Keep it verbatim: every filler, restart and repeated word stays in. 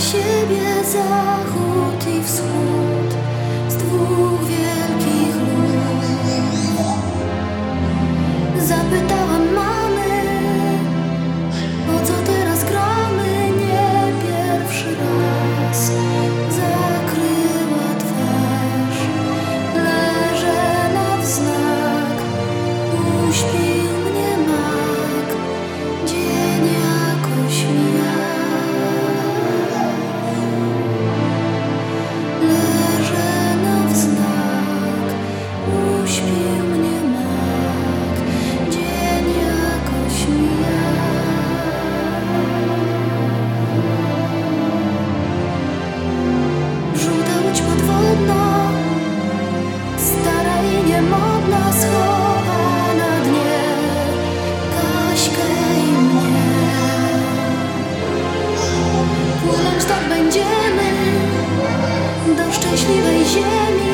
siebie zachód i wschód z dwóch wielkich lub. Zapytałam mamy, po co teraz gramy, nie pierwszy raz. Zakryła twarz, leżę na wznak, uśpił mnie mak, dzień jakoś mija. Leżę na wznak, uśpił mnie mak, dzień jakoś mija. Żółta łódź podwodna, stara i niemodna, schowa na dnie Kaśkę i mnie. Płynąć tak będziemy do szczęśliwej ziemi.